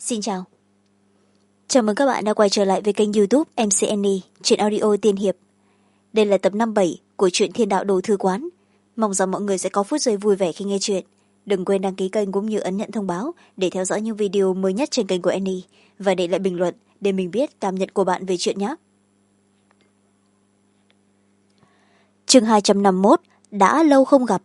Xin chào. Chào mừng các bạn đã quay trở lại với kênh YouTube MC Annie, truyện audio tiên hiệp. Đây là tập 57 của truyện Thiên Đạo Đồ Thư Quán. Mong rằng mọi người sẽ có phút giây vui vẻ khi nghe truyện. Đừng quên đăng ký kênh cũng như ấn nhận thông báo để theo dõi những video mới nhất trên kênh của Annie và để lại bình luận để mình biết cảm nhận của bạn về truyện nhé. Chương 251, đã lâu không gặp.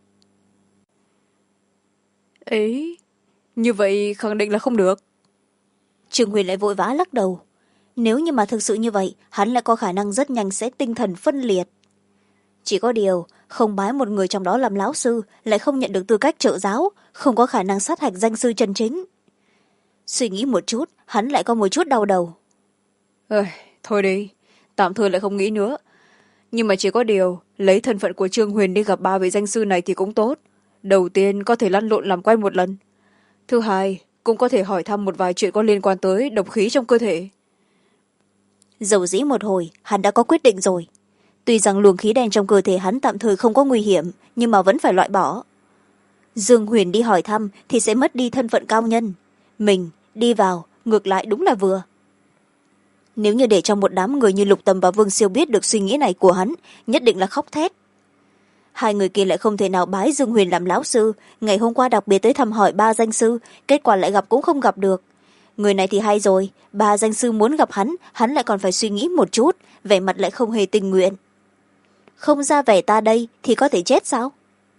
Ấy, như vậy khẳng định là không được. Trương Huyền lại vội vã lắc đầu. Nếu như mà thực sự như vậy, hắn lại có khả năng rất nhanh sẽ tinh thần phân liệt. Chỉ có điều, không bái một người trong đó làm lão sư, lại không nhận được tư cách trợ giáo, không có khả năng sát hạch danh sư chân chính. Suy nghĩ một chút, hắn lại có một chút đau đầu. Thôi đi, tạm thời lại không nghĩ nữa. Nhưng mà chỉ có điều, lấy thân phận của Trương Huyền đi gặp ba vị danh sư này thì cũng tốt. Đầu tiên có thể lăn lộn làm quen một lần. Thứ hai, cũng có thể hỏi thăm một vài chuyện có liên quan tới độc khí trong cơ thể. Dầu dĩ một hồi, hắn đã có quyết định rồi. Tuy rằng luồng khí đen trong cơ thể hắn tạm thời không có nguy hiểm, nhưng mà vẫn phải loại bỏ. Dương Huyền đi hỏi thăm thì sẽ mất đi thân phận cao nhân. Mình đi vào, ngược lại đúng là vừa. Nếu như để trong một đám người như Lục Tầm và Vương Siêu biết được suy nghĩ này của hắn, nhất định là khóc thét. Hai người kia lại không thể nào bái Dương Huyền làm lão sư, ngày hôm qua đặc biệt tới thăm hỏi ba danh sư, kết quả lại gặp cũng không gặp được. Người này thì hay rồi, ba danh sư muốn gặp hắn lại còn phải suy nghĩ một chút, vẻ mặt lại không hề tình nguyện. Không ra vẻ ta đây thì có thể chết sao?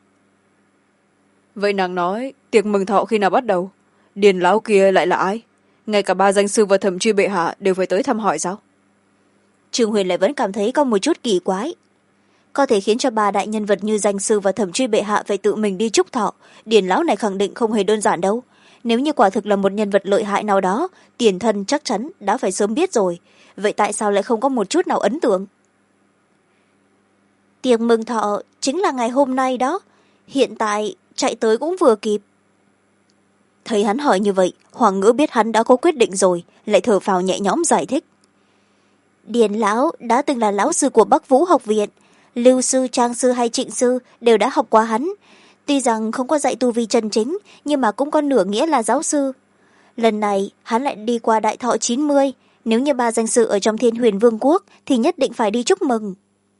Vậy nàng nói, tiệc mừng thọ khi nào bắt đầu? Điền lão kia lại là ai? Ngay cả ba danh sư và thẩm truy bệ hạ đều phải tới thăm hỏi sao? Trương Huyền lại vẫn cảm thấy có một chút kỳ quái. Có thể khiến cho ba đại nhân vật như danh sư và thẩm truy bệ hạ phải tự mình đi chúc thọ, Điền lão này khẳng định không hề đơn giản đâu. Nếu như quả thực là một nhân vật lợi hại nào đó, tiền thân chắc chắn đã phải sớm biết rồi. Vậy tại sao lại không có một chút nào ấn tượng? Tiệc mừng thọ chính là ngày hôm nay đó. Hiện tại chạy tới cũng vừa kịp. Thấy hắn hỏi như vậy, Hoàng Ngữ biết hắn đã có quyết định rồi, lại thở phào nhẹ nhõm giải thích. Điền lão đã từng là lão sư của Bắc Vũ học viện. Lưu sư, Trang sư hay Trịnh sư đều đã học qua hắn. Tuy rằng không có dạy tu vi chân chính, nhưng mà cũng có nửa nghĩa là giáo sư. Lần này, hắn lại đi qua đại thọ 90. Nếu như ba danh sư ở trong Thiên Huyền Vương quốc, thì nhất định phải đi chúc mừng.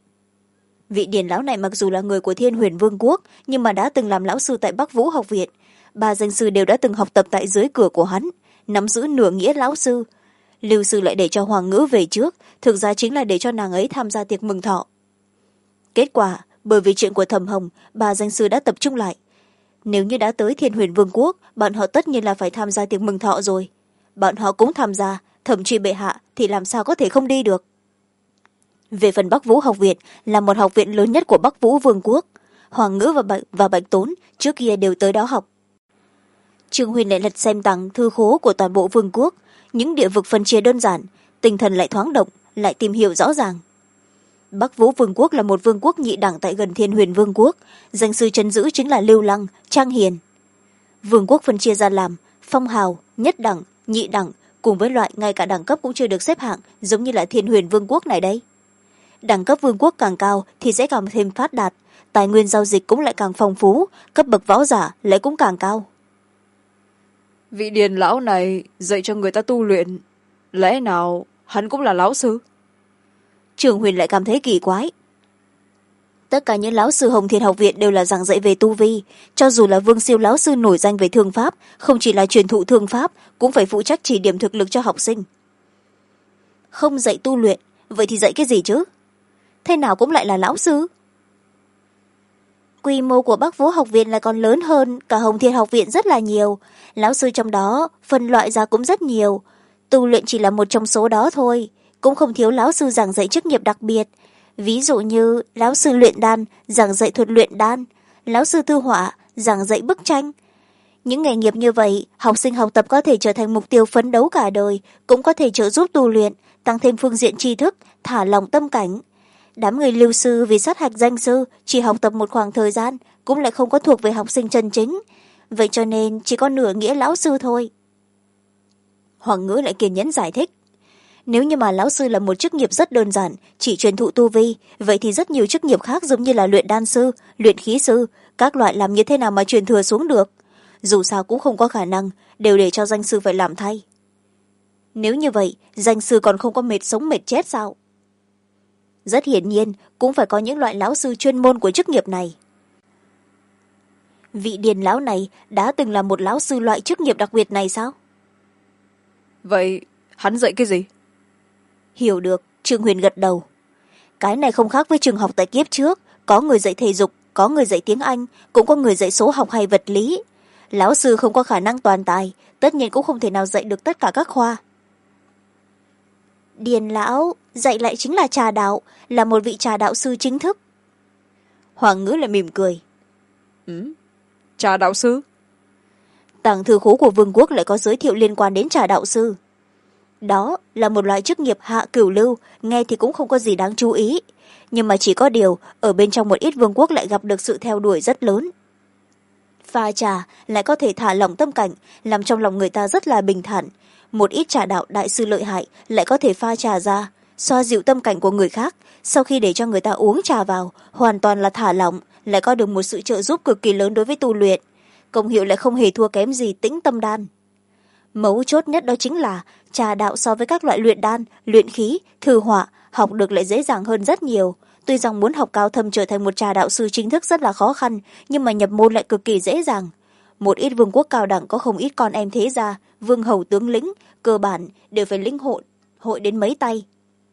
Vị Điền lão này mặc dù là người của Thiên Huyền Vương quốc, nhưng mà đã từng làm lão sư tại Bắc Vũ học viện. Ba danh sư đều đã từng học tập tại dưới cửa của hắn, nắm giữ nửa nghĩa lão sư. Lưu sư lại để cho Hoàng Ngữ về trước, thực ra chính là để cho nàng ấy tham gia tiệc mừng thọ. Kết quả, bởi vì chuyện của Thẩm Hồng, ba danh sư đã tập trung lại. Nếu như đã tới Thiên Huyền Vương quốc, bọn họ tất nhiên là phải tham gia tiệc mừng thọ rồi. Bọn họ cũng tham gia, thẩm truy bệ hạ thì làm sao có thể không đi được. Về phần Bắc Vũ học viện là một học viện lớn nhất của Bắc Vũ Vương quốc. Hoàng Ngữ và Bạch Tốn trước kia đều tới đó học. Trương Huyền lại lật xem tặng thư khố của toàn bộ vương quốc, những địa vực phân chia đơn giản, tinh thần lại thoáng động, lại tìm hiểu rõ ràng. Bắc Vũ Vương quốc là một vương quốc nhị đẳng tại gần Thiên Huyền Vương quốc, danh sư trấn giữ chính là Lưu Lăng, Trang Hiền. Vương quốc phân chia ra làm phong hào, nhất đẳng, nhị đẳng, cùng với loại ngay cả đẳng cấp cũng chưa được xếp hạng, giống như là Thiên Huyền Vương quốc này đây. Đẳng cấp vương quốc càng cao thì sẽ càng thêm phát đạt, tài nguyên giao dịch cũng lại càng phong phú, cấp bậc võ giả lại cũng càng cao. Vị Điền lão này dạy cho người ta tu luyện, lẽ nào hắn cũng là lão sư? Trường Huyền lại cảm thấy kỳ quái. Tất cả những lão sư Hồng Thiên học viện đều là giảng dạy về tu vi, cho dù là Vương Siêu lão sư nổi danh về thương pháp, không chỉ là truyền thụ thương pháp, cũng phải phụ trách chỉ điểm thực lực cho học sinh. Không dạy tu luyện, vậy thì dạy cái gì chứ? Thế nào cũng lại là lão sư. Quy mô của Bắc Vũ học viện lại còn lớn hơn cả Hồng Thiên học viện rất là nhiều, lão sư trong đó phân loại ra cũng rất nhiều, tu luyện chỉ là một trong số đó thôi, cũng không thiếu lão sư giảng dạy chức nghiệp đặc biệt, ví dụ như lão sư luyện đan giảng dạy thuật luyện đan, lão sư thư họa giảng dạy bức tranh. Những nghề nghiệp như vậy, học sinh học tập có thể trở thành mục tiêu phấn đấu cả đời, cũng có thể trợ giúp tu luyện, tăng thêm phương diện tri thức, thả lỏng tâm cảnh. Đám người lưu sư vì sát hạch danh sư chỉ học tập một khoảng thời gian, cũng lại không có thuộc về học sinh chân chính, vậy cho nên chỉ có nửa nghĩa lão sư thôi. Hoàng Ngữ lại kiên nhẫn giải thích. Nếu như mà lão sư là một chức nghiệp rất đơn giản, chỉ truyền thụ tu vi, vậy thì rất nhiều chức nghiệp khác giống như là luyện đan sư, luyện khí sư, các loại làm như thế nào mà truyền thừa xuống được. Dù sao cũng không có khả năng, đều để cho danh sư phải làm thay. nếu như vậy danh sư còn không có mệt sống mệt chết sao? Rất hiển nhiên cũng phải có những loại lão sư chuyên môn của chức nghiệp này. Vị Điền lão này đã từng là một lão sư loại chức nghiệp đặc biệt này sao? vậy hắn dạy cái gì? Hiểu được, Trương Huyền gật đầu. Cái này không khác với trường học tại kiếp trước, có người dạy thể dục, có người dạy tiếng Anh, cũng có người dạy số học hay vật lý. Lão sư không có khả năng toàn tài, tất nhiên cũng không thể nào dạy được tất cả các khoa. Điền lão dạy lại chính là trà đạo, là một vị trà đạo sư chính thức. Hoàng Ngữ lại mỉm cười. Trà đạo sư? Tàng thư khố của vương quốc lại có giới thiệu liên quan đến trà đạo sư. Đó là một loại chức nghiệp hạ cửu lưu, nghe thì cũng không có gì đáng chú ý. Nhưng mà chỉ có điều, ở bên trong một ít vương quốc lại gặp được sự theo đuổi rất lớn. Pha trà lại có thể thả lỏng tâm cảnh, làm trong lòng người ta rất là bình thản. Một ít trà đạo đại sư lợi hại lại có thể pha trà ra, xoa dịu tâm cảnh của người khác. Sau khi để cho người ta uống trà vào, hoàn toàn là thả lỏng, lại có được một sự trợ giúp cực kỳ lớn đối với tu luyện. Công hiệu lại không hề thua kém gì tĩnh tâm đan. Mấu chốt nhất đó chính là trà đạo so với các loại luyện đan, luyện khí, thư họa học được lại dễ dàng hơn rất nhiều. Tuy rằng muốn học cao thâm trở thành một trà đạo sư chính thức rất là khó khăn, nhưng mà nhập môn lại cực kỳ dễ dàng. Một ít vương quốc cao đẳng có không ít con em thế gia, vương hầu tướng lĩnh, cơ bản đều phải lĩnh hội đến mấy tay.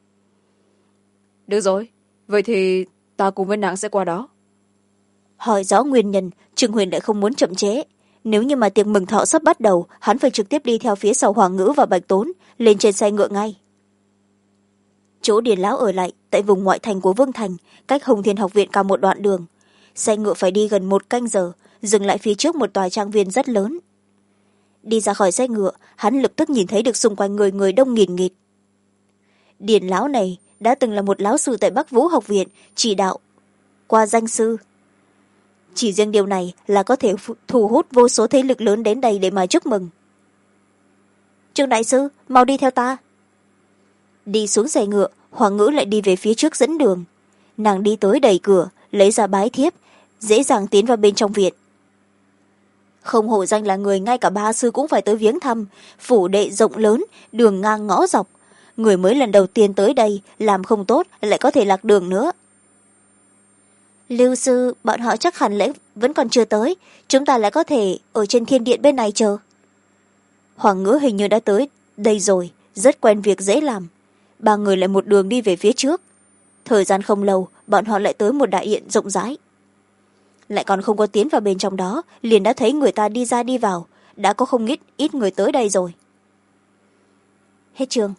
Được rồi, vậy thì ta cùng với nàng sẽ qua đó. Hỏi rõ nguyên nhân, Trương Huyền lại không muốn chậm trễ. Nếu như mà tiệc mừng thọ sắp bắt đầu, hắn phải trực tiếp đi theo phía sau Hoàng Ngữ và Bạch Tốn, lên trên xe ngựa ngay. Chỗ Điền lão ở lại tại vùng ngoại thành của Vương Thành, cách Hồng Thiên học viện cả một đoạn đường. Xe ngựa phải đi gần 1 canh giờ, dừng lại phía trước một tòa trang viên rất lớn. Đi ra khỏi xe ngựa, hắn lập tức nhìn thấy được xung quanh người người đông nghìn nghịt. Điền lão này đã từng là một lão sư tại Bắc Vũ học viện, chỉ đạo qua danh sư. Chỉ riêng điều này là có thể thu hút vô số thế lực lớn đến đây để mà chúc mừng. Trương đại sư, mau đi theo ta. Đi xuống xe ngựa, Hoàng Ngữ lại đi về phía trước dẫn đường. Nàng đi tới đẩy cửa, lấy ra bái thiếp, dễ dàng tiến vào bên trong viện. Không hổ danh là người ngay cả ba sư cũng phải tới viếng thăm, phủ đệ rộng lớn, đường ngang ngõ dọc. Người mới lần đầu tiên tới đây, làm không tốt lại có thể lạc đường nữa. Lưu sư, bọn họ chắc hẳn lẽ vẫn còn chưa tới, chúng ta lại có thể ở trên thiên điện bên này chờ. Hoàng Ngữ hình như đã tới đây rồi, rất quen việc dễ làm. Ba người lại một đường đi về phía trước. Thời gian không lâu, bọn họ lại tới một đại điện rộng rãi. Lại còn không có tiến vào bên trong đó, liền đã thấy người ta đi ra đi vào, đã có không ít người tới đây rồi. Hết chương.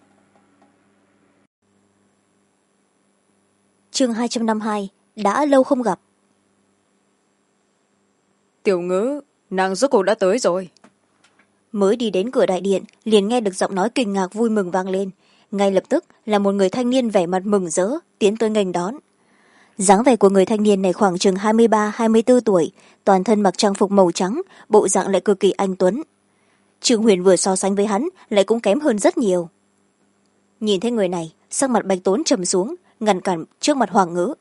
Chương 252, đã lâu không gặp. Tiểu Ngữ, nàng rốt cuộc đã tới rồi. Mới đi đến cửa đại điện, liền nghe được giọng nói kinh ngạc vui mừng vang lên. Ngay lập tức là một người thanh niên vẻ mặt mừng rỡ tiến tới nghênh đón. Dáng vẻ của người thanh niên này khoảng chừng 23-24 tuổi, toàn thân mặc trang phục màu trắng, bộ dạng lại cực kỳ anh tuấn. Trương Huyền vừa so sánh với hắn lại cũng kém hơn rất nhiều. Nhìn thấy người này, sắc mặt Bạch Tốn trầm xuống, ngăn cản trước mặt Hoàng Ngữ.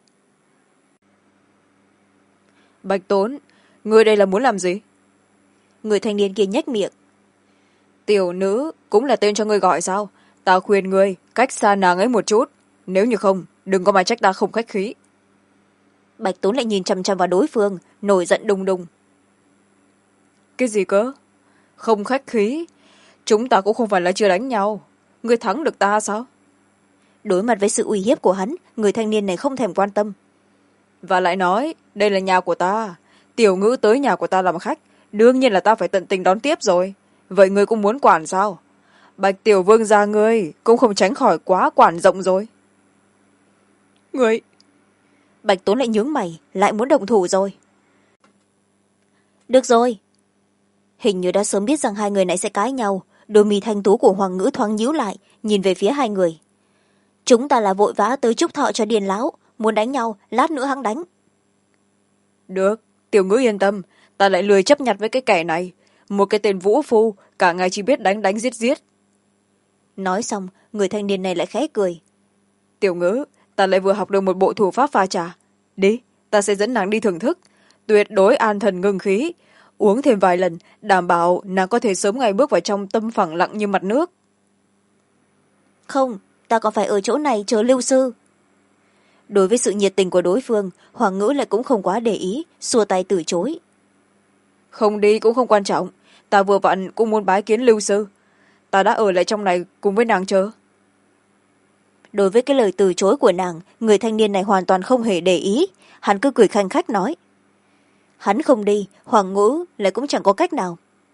Bạch Tốn, ngươi đây là muốn làm gì? Người thanh niên kia nhếch miệng. Tiểu Nữ cũng là tên cho ngươi gọi sao? Ta khuyên ngươi cách xa nàng ấy một chút, nếu như không đừng có mà trách ta không khách khí. Bạch Tốn lại nhìn chằm chằm vào đối phương, nổi giận đùng đùng. Cái gì cơ? Không khách khí? Chúng ta cũng không phải là chưa đánh nhau, ngươi thắng được ta sao? Đối mặt với sự uy hiếp của hắn, người thanh niên này không thèm quan tâm. Và lại nói đây là nhà của ta, Tiểu Ngữ tới nhà của ta làm khách, đương nhiên là ta phải tận tình đón tiếp rồi. Vậy ngươi cũng muốn quản sao? Bạch tiểu vương gia ngươi cũng không tránh khỏi quá quản rộng rồi. Ngươi... Bạch Tốn lại nhướng mày, lại muốn động thủ rồi. Được rồi. Hình như đã sớm biết rằng hai người này sẽ cãi nhau, đôi mi thanh tú của Hoàng Ngữ thoáng nhíu lại, nhìn về phía hai người. Chúng ta là vội vã tới chúc thọ cho Điền lão, muốn đánh nhau, lát nữa hắn đánh. Được, Tiểu Ngữ yên tâm, ta lại lười chấp nhặt với cái kẻ này. Một cái tên vũ phu, cả ngày chỉ biết đánh đánh giết giết. Nói xong, người thanh niên này lại khẽ cười. Tiểu Ngữ, ta lại vừa học được một bộ thủ pháp pha trà. Đi, ta sẽ dẫn nàng đi thưởng thức. Tuyệt đối an thần ngưng khí. Uống thêm vài lần, đảm bảo nàng có thể sớm ngày bước vào trong tâm phẳng lặng như mặt nước. Không, ta còn phải ở chỗ này chờ Lưu sư. Đối với sự nhiệt tình của đối phương, Hoàng Ngữ lại cũng không quá để ý, xua tay từ chối. Không đi cũng không quan trọng, ta vừa vặn cũng muốn bái kiến Lưu sư. Ta đã ở lại trong này cùng với nàng chờ. Đối với cái lời từ chối của nàng, người thanh niên này hoàn toàn không hề để ý. Hắn cứ cười khanh khách nói. Hắn không đi, Hoàng Ngữ lại cũng chẳng có cách nào.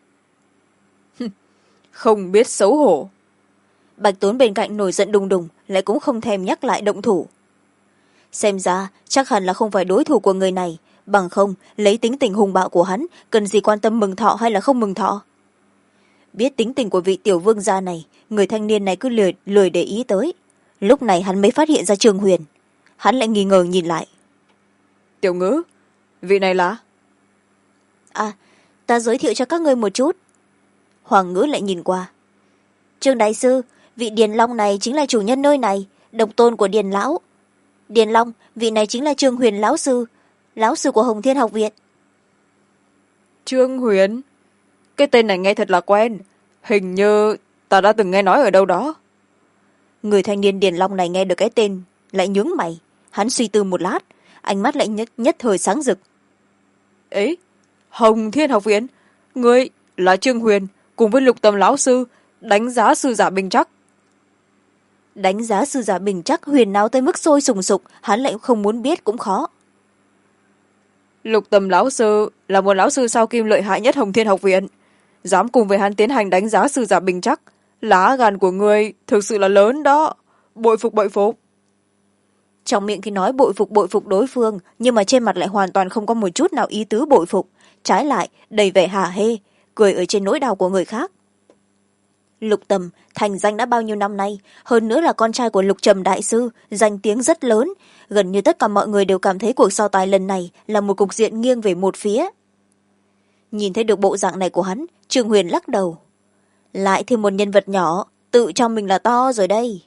Không biết xấu hổ. Bạch Tốn bên cạnh nổi giận đùng đùng, lại cũng không thèm nhắc lại động thủ. Xem ra chắc hẳn là không phải đối thủ của người này, bằng không lấy tính tình hùng bạo của hắn, cần gì quan tâm mừng thọ hay là không mừng thọ. Biết tính tình của vị tiểu vương gia này, người thanh niên này cứ lười để ý tới. Lúc này hắn mới phát hiện ra Trương Huyền. Hắn lại nghi ngờ nhìn lại. Tiểu Ngữ, vị này là? À, ta giới thiệu cho các ngươi một chút. Hoàng Ngữ lại nhìn qua. Trương đại sư, vị Điền Long này chính là chủ nhân nơi này, độc tôn của Điền lão. Điền Long, vị này chính là Trương Huyền lão sư của Hồng Thiên học viện. Trương Huyền? Cái tên này nghe thật là quen, hình như ta đã từng nghe nói ở đâu đó. Người thanh niên Điền Long này nghe được cái tên lại nhướng mày. Hắn suy tư một lát, ánh mắt lại nhất thời sáng rực. Ấy, Hồng Thiên học viện, ngươi là Trương Huyền cùng với Lục Tâm lão sư, đánh giá sư giả Bình Trắc. Đánh giá sư giả Bình Trắc huyền nào tới mức sôi sùng sục, hắn lại không muốn biết cũng khó. Lục Tâm lão sư là một lão sư sao kim lợi hại nhất Hồng Thiên học viện, dám cùng với hắn tiến hành đánh giá sư giả Bình Trắc, lá gan của ngươi thực sự là lớn đó, bội phục bội phục. Trong miệng khi nói bội phục đối phương, nhưng mà trên mặt lại hoàn toàn không có một chút nào ý tứ bội phục, trái lại đầy vẻ hả hê, cười ở trên nỗi đau của người khác. Lục Tầm thành danh đã bao nhiêu năm nay, hơn nữa là con trai của Lục Trầm đại sư, danh tiếng rất lớn, gần như tất cả mọi người đều cảm thấy cuộc so tài lần này là một cục diện nghiêng về một phía. Nhìn thấy được bộ dạng này của hắn, Trương Huyền lắc đầu. Lại thêm một nhân vật nhỏ, tự cho mình là to rồi đây.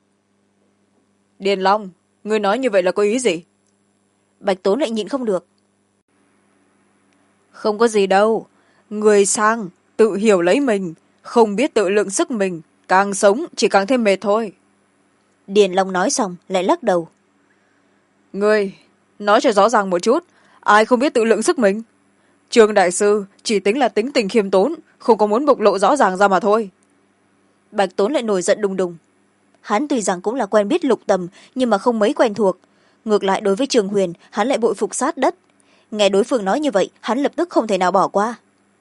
Điền Long, ngươi nói như vậy là có ý gì? Bạch Tốn lại nhịn không được. Không có gì đâu, người sang tự hiểu lấy mình, không biết tự lượng sức mình, càng sống chỉ càng thêm mệt thôi. Điền Long nói xong lại lắc đầu. Ngươi nói cho rõ ràng một chút, ai không biết tự lượng sức mình? Trương đại sư chỉ tính là tính tình khiêm tốn, không có muốn bộc lộ rõ ràng ra mà thôi. Bạch Tốn lại nổi giận đùng đùng. Hắn tuy rằng cũng là quen biết Lục Tầm, nhưng mà không mấy quen thuộc. Ngược lại đối với Trương Huyền, hắn lại bội phục sát đất. Nghe đối phương nói như vậy, hắn lập tức không thể nào bỏ qua.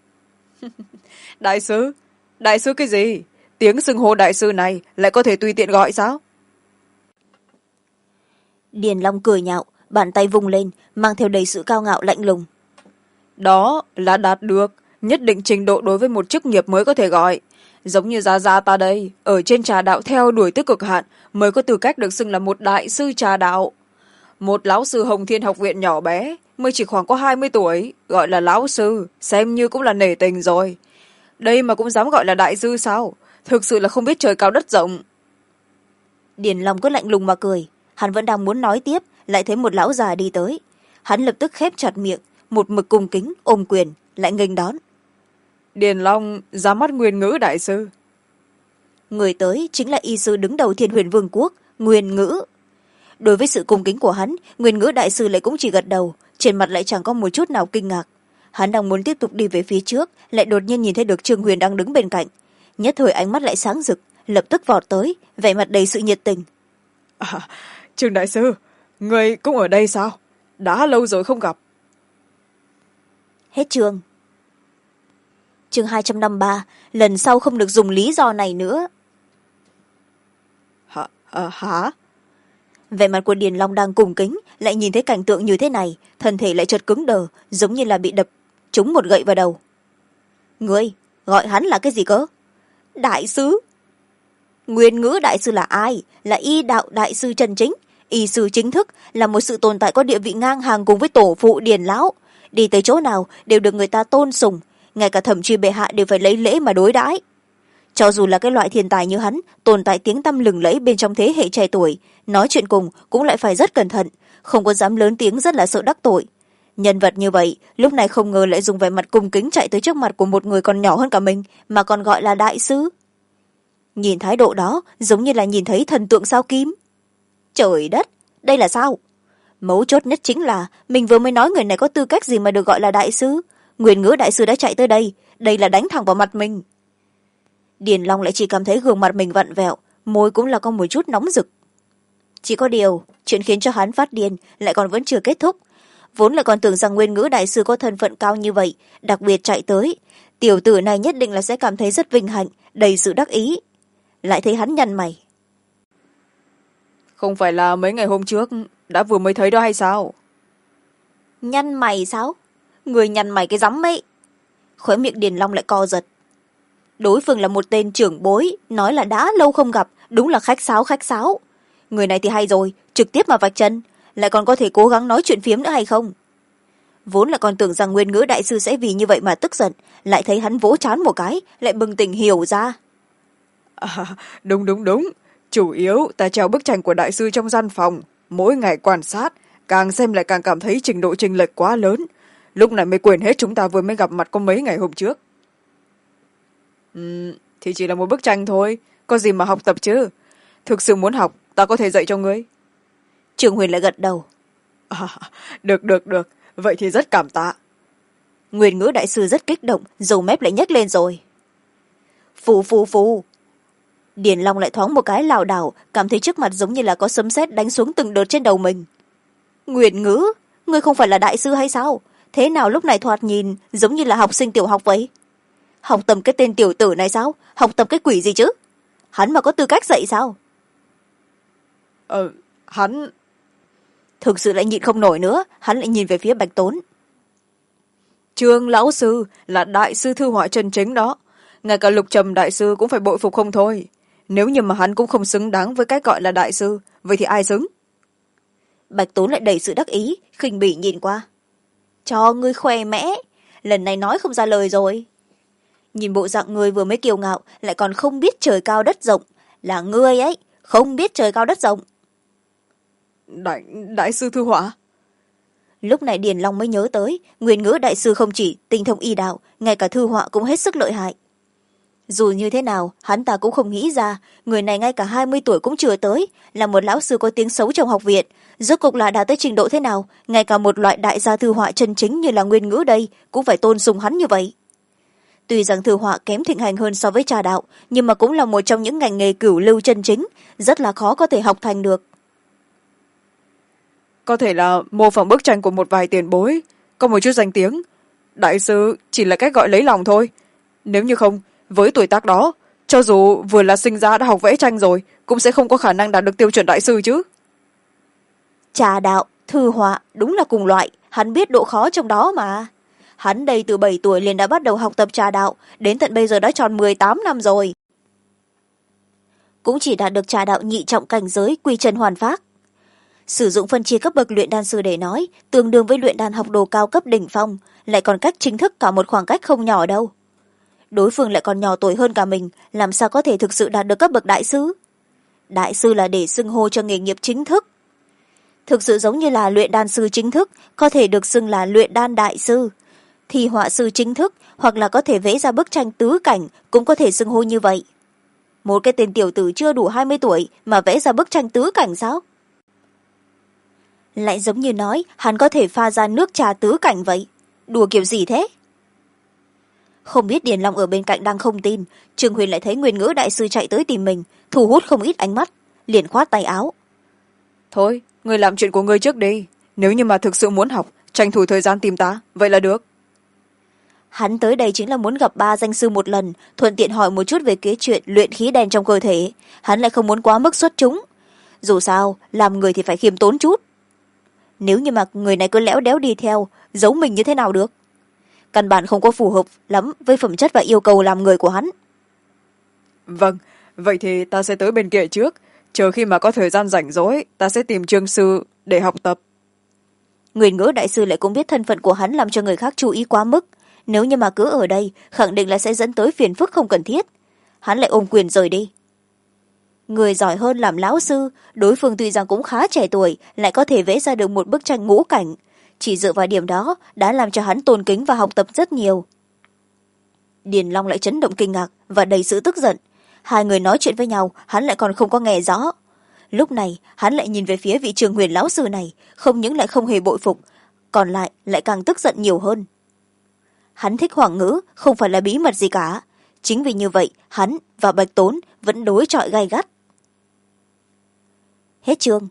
Đại sư? Đại sư cái gì? Tiếng xưng hô đại sư này lại có thể tùy tiện gọi sao? Điền Long cười nhạo, bàn tay vung lên, mang theo đầy sự cao ngạo lạnh lùng. Đó là đạt được nhất định trình độ đối với một chức nghiệp mới có thể gọi. Giống như Gia Gia ta đây, ở trên trà đạo theo đuổi tới cực hạn mới có tư cách được xưng là một đại sư trà đạo. Một lão sư Hồng Thiên học viện nhỏ bé, mới chỉ khoảng có 20 tuổi, gọi là lão sư, xem như cũng là nể tình rồi. Đây mà cũng dám gọi là đại sư sao? Thực sự là không biết trời cao đất rộng. Điền Long cứ lạnh lùng mà cười. Hắn vẫn đang muốn nói tiếp, lại thấy một lão già đi tới. Hắn lập tức khép chặt miệng, một mực cung kính, ôm quyền, lại nghênh đón. Điền Long ra mắt Nguyên Ngữ đại sư. Người tới chính là y sư đứng đầu Thiên Huyền Vương quốc, Nguyên Ngữ. Đối với sự cung kính của hắn, Nguyên Ngữ đại sư lại cũng chỉ gật đầu, trên mặt lại chẳng có một chút nào kinh ngạc. Hắn đang muốn tiếp tục đi về phía trước, lại đột nhiên nhìn thấy được Trương Huyền đang đứng bên cạnh. Nhất thời ánh mắt lại sáng rực, lập tức vọt tới, vẻ mặt đầy sự nhiệt tình. À, Trương đại sư, người cũng ở đây sao? Đã lâu rồi không gặp. Hết chương. Chương 253, lần sau không được dùng lý do này nữa. Hả? Vẻ mặt của Điền Long đang cung kính, lại nhìn thấy cảnh tượng như thế này, thân thể lại chợt cứng đờ, giống như là bị đập trúng một gậy vào đầu. Ngươi, gọi hắn là cái gì cơ? Đại sư? Nguyên Ngữ đại sư là ai? Là y đạo đại sư chân chính, y sư chính thức, là một sự tồn tại có địa vị ngang hàng cùng với tổ phụ Điền lão. Đi tới chỗ nào đều được người ta tôn sùng, ngay cả thẩm truy bệ hạ đều phải lấy lễ mà đối đãi. Cho dù là cái loại thiên tài như hắn, tồn tại tiếng tăm lừng lẫy bên trong thế hệ trẻ tuổi, nói chuyện cùng cũng lại phải rất cẩn thận, không có dám lớn tiếng, rất là sợ đắc tội. Nhân vật như vậy, lúc này không ngờ lại dùng vẻ mặt cung kính chạy tới trước mặt của một người còn nhỏ hơn cả mình, mà còn gọi là đại sư. nhìn thái độ đó giống như là nhìn thấy thần tượng sao kim. Trời đất, đây là sao? Mấu chốt nhất chính là mình vừa mới nói người này có tư cách gì mà được gọi là đại sư. Nguyên ngữ đại sư đã chạy tới đây, đây là đánh thẳng vào mặt mình. Điền Long lại chỉ cảm thấy gương mặt mình vặn vẹo, môi cũng là có một chút nóng rực. Chỉ có điều chuyện khiến cho hắn phát điên lại còn vẫn chưa kết thúc. Vốn lại còn tưởng rằng nguyên ngữ đại sư có thân phận cao như vậy, đặc biệt chạy tới, tiểu tử này nhất định là sẽ cảm thấy rất vinh hạnh, đầy sự đắc ý. Lại thấy hắn nhăn mày. Không phải là mấy ngày hôm trước đã vừa mới thấy đó hay sao? Nhăn mày sao? Người nhăn mày cái rắm ấy. Khóe miệng Điền Long lại co giật. Đối phương là một tên trưởng bối, nói là đã lâu không gặp, đúng là khách sáo khách sáo. Người này thì hay rồi, trực tiếp mà vạch chân, lại còn có thể cố gắng nói chuyện phiếm nữa hay không? Vốn là còn tưởng rằng nguyên ngữ đại sư sẽ vì như vậy mà tức giận, lại thấy hắn vỗ trán một cái, lại bừng tỉnh hiểu ra. Đúng đúng đúng, chủ yếu ta treo bức tranh của đại sư trong gian phòng, mỗi ngày quan sát, càng xem lại càng cảm thấy trình độ chênh lệch quá lớn, lúc này mới quên hết chúng ta vừa mới gặp mặt có mấy ngày hôm trước. Thì chỉ là một bức tranh thôi, có gì mà học tập chứ. Thực sự muốn học, ta có thể dạy cho ngươi. Trường Huyền lại gật đầu. Được được được, vậy thì rất cảm tạ. Nguyên ngữ đại sư rất kích động, dầu mép lại nhếch lên rồi. Phù phù phù. Điền Long lại thoáng một cái lảo đảo, cảm thấy trước mặt giống như là có sấm sét đánh xuống từng đợt trên đầu mình. Nguyên ngữ, ngươi không phải là đại sư hay sao? Thế nào lúc này thoạt nhìn giống như là học sinh tiểu học vậy? Học tập cái tên tiểu tử này sao? Học tập cái quỷ gì chứ? Hắn mà có tư cách dạy sao? Hắn... Thực sự lại nhịn không nổi nữa, hắn lại nhìn về phía Bạch Tốn. Trương lão sư là đại sư thư họa chân chính đó. Ngay cả Lục Trầm đại sư cũng phải bội phục không thôi. Nếu như mà hắn cũng không xứng đáng với cái gọi là đại sư, vậy thì ai xứng? Bạch Tốn lại đầy sự đắc ý, khinh bỉ nhìn qua. Cho ngươi khoe mẽ, lần này nói không ra lời rồi. Nhìn bộ dạng ngươi vừa mới kiêu ngạo, lại còn không biết trời cao đất rộng. Là ngươi ấy, không biết trời cao đất rộng. Đại sư thư họa? Lúc này Điền Long mới nhớ tới, nguyên ngữ đại sư không chỉ tinh thông y đạo, ngay cả thư họa cũng hết sức lợi hại. Dù như thế nào, hắn ta cũng không nghĩ ra, người này ngay cả 20 tuổi cũng chưa tới, là một lão sư có tiếng xấu trong học viện. Rốt cục là đã tới trình độ thế nào, ngay cả một loại đại gia thư họa chân chính như là nguyên ngữ đây, cũng phải tôn sùng hắn như vậy. Tuy rằng thư họa kém thịnh hành hơn so với trà đạo, nhưng mà cũng là một trong những ngành nghề cửu lưu chân chính, rất là khó có thể học thành được. Có thể là mô phỏng bức tranh của một vài tiền bối, có một chút danh tiếng. Đại sư chỉ là cách gọi lấy lòng thôi. Nếu như không, với tuổi tác đó, cho dù vừa là sinh ra đã học vẽ tranh rồi, cũng sẽ không có khả năng đạt được tiêu chuẩn đại sư chứ. Trà đạo, thư họa, đúng là cùng loại, hắn biết độ khó trong đó mà. Hắn đây từ 7 tuổi liền đã bắt đầu học tập trà đạo, đến tận bây giờ đã tròn 18 năm rồi. Cũng chỉ đạt được trà đạo nhị trọng cảnh giới quy chân hoàn pháp. Sử dụng phân chia cấp bậc luyện đan sư để nói, tương đương với luyện đan học đồ cao cấp đỉnh phong, lại còn cách chính thức cả một khoảng cách không nhỏ đâu. Đối phương lại còn nhỏ tuổi hơn cả mình, làm sao có thể thực sự đạt được cấp bậc đại sư? Đại sư là để xưng hô cho nghề nghiệp chính thức. Thực sự giống như là luyện đan sư chính thức, có thể được xưng là luyện đan đại sư. Thì họa sư chính thức, hoặc là có thể vẽ ra bức tranh tứ cảnh, cũng có thể xưng hô như vậy. Một cái tên tiểu tử chưa đủ 20 tuổi mà vẽ ra bức tranh tứ cảnh sao? Lại giống như nói hắn có thể pha ra nước trà tứ cảnh vậy. Đùa kiểu gì thế? Không biết Điền Long ở bên cạnh đang không tin, Trương Huyền lại thấy nguyên ngữ đại sư chạy tới tìm mình, thu hút không ít ánh mắt, liền khoát tay áo. Thôi, ngươi làm chuyện của ngươi trước đi. Nếu như mà thực sự muốn học, tranh thủ thời gian tìm ta, vậy là được. Hắn tới đây chính là muốn gặp 3 danh sư một lần, thuận tiện hỏi một chút về cái chuyện luyện khí đen trong cơ thể. Hắn lại không muốn quá mức xuất chúng. Dù sao, làm người thì phải khiêm tốn chút. Nếu như mà người này cứ lẽo đéo đi theo, giấu mình như thế nào được? Căn bản không có phù hợp lắm với phẩm chất và yêu cầu làm người của hắn. Vâng, vậy thì ta sẽ tới bên kia trước. Chờ khi mà có thời gian rảnh rỗi, ta sẽ tìm Trương sư để học tập. Nguyên ngữ đại sư lại cũng biết thân phận của hắn làm cho người khác chú ý quá mức. Nếu như mà cứ ở đây, khẳng định là sẽ dẫn tới phiền phức không cần thiết. Hắn lại ôm quyền rời đi. Người giỏi hơn làm lão sư, đối phương tuy rằng cũng khá trẻ tuổi, lại có thể vẽ ra được một bức tranh ngũ cảnh. Chỉ dựa vào điểm đó đã làm cho hắn tôn kính và học tập rất nhiều. Điền Long lại chấn động kinh ngạc và đầy sự tức giận. hai người nói chuyện với nhau hắn lại còn không có nghe rõ. Lúc này hắn lại nhìn về phía vị Trường Huyền lão sư này, không những lại không hề bội phục, còn lại càng tức giận nhiều hơn. Hắn thích Hoàng Ngữ không phải là bí mật gì cả, chính vì như vậy hắn và Bạch Tốn vẫn đối chọi gay gắt. Hết chương.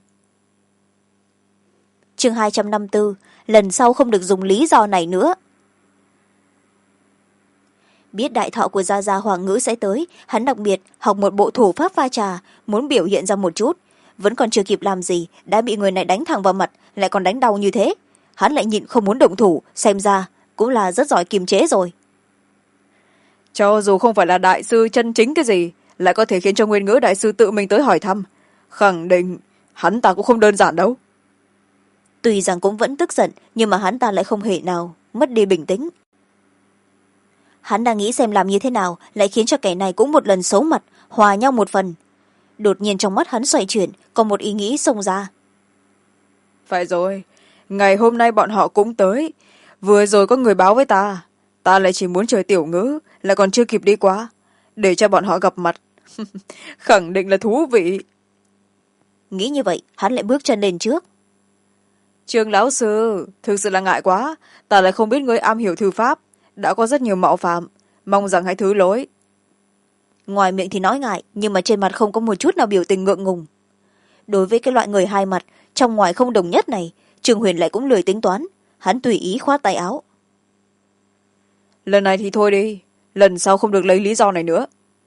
Chương 254, lần sau không được dùng lý do này nữa. Biết đại thọ của gia gia Hoàng Ngữ sẽ tới, hắn đặc biệt học một bộ thủ pháp pha trà, muốn biểu hiện ra một chút, vẫn còn chưa kịp làm gì đã bị người này đánh thẳng vào mặt, lại còn đánh đau như thế. Hắn lại nhịn không muốn động thủ, xem ra cũng là rất giỏi kiềm chế rồi. Cho dù không phải là đại sư chân chính cái gì, lại có thể khiến cho Nguyên Ngữ đại sư tự mình tới hỏi thăm, khẳng định hắn ta cũng không đơn giản đâu. Tuy rằng cũng vẫn tức giận, nhưng mà hắn ta lại không hề nào mất đi bình tĩnh. Hắn đang nghĩ xem làm như thế nào lại khiến cho kẻ này cũng một lần xấu mặt, hòa nhau một phần. Đột nhiên trong mắt hắn xoay chuyển, có một ý nghĩ xông ra. Phải rồi, ngày hôm nay bọn họ cũng tới, vừa rồi có người báo với ta, ta lại chỉ muốn chờ Tiểu Ngữ, lại còn chưa kịp đi qua, để cho bọn họ gặp mặt. Khẳng định là thú vị. Nghĩ như vậy hắn lại bước chân lên trước. Trương lão sư, thực sự là ngại quá, ta lại không biết ngươi am hiểu thư pháp, đã có rất nhiều mạo phạm, mong rằng hãy thứ lỗi. Ngoài miệng thì nói ngại, nhưng mà trên mặt không có một chút nào biểu tình ngượng ngùng. Đối với cái loại người hai mặt trong ngoài không đồng nhất này, Trường Huyền lại cũng lười tính toán, hắn tùy ý khoát tay áo. Lần này thì thôi đi, lần sau không được lấy lý do này nữa.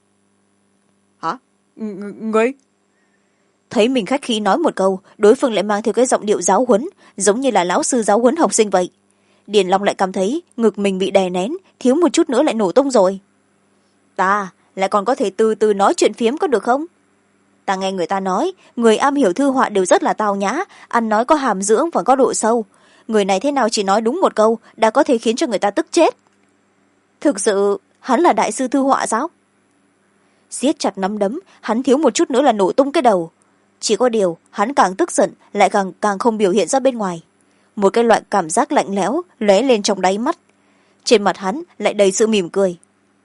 Hả? Ngươi? Thấy mình khách khí nói một câu, đối phương lại mang theo cái giọng điệu giáo huấn, giống như là lão sư giáo huấn học sinh vậy. Điền Long lại cảm thấy ngực mình bị đè nén, thiếu một chút nữa lại nổ tung rồi. Ta lại còn có thể từ từ nói chuyện phiếm có được không? Ta nghe người ta nói, người am hiểu thư họa đều rất là tao nhã, ăn nói có hàm dưỡng và có độ sâu. Người này thế nào chỉ nói đúng một câu đã có thể khiến cho người ta tức chết. Thực sự hắn là đại sư thư họa sao? Siết chặt nắm đấm, hắn thiếu một chút nữa là nổ tung cái đầu. Chỉ có điều hắn càng tức giận lại càng không biểu hiện ra bên ngoài. Một cái loại cảm giác lạnh lẽo lóe lên trong đáy mắt, trên mặt hắn lại đầy sự mỉm cười.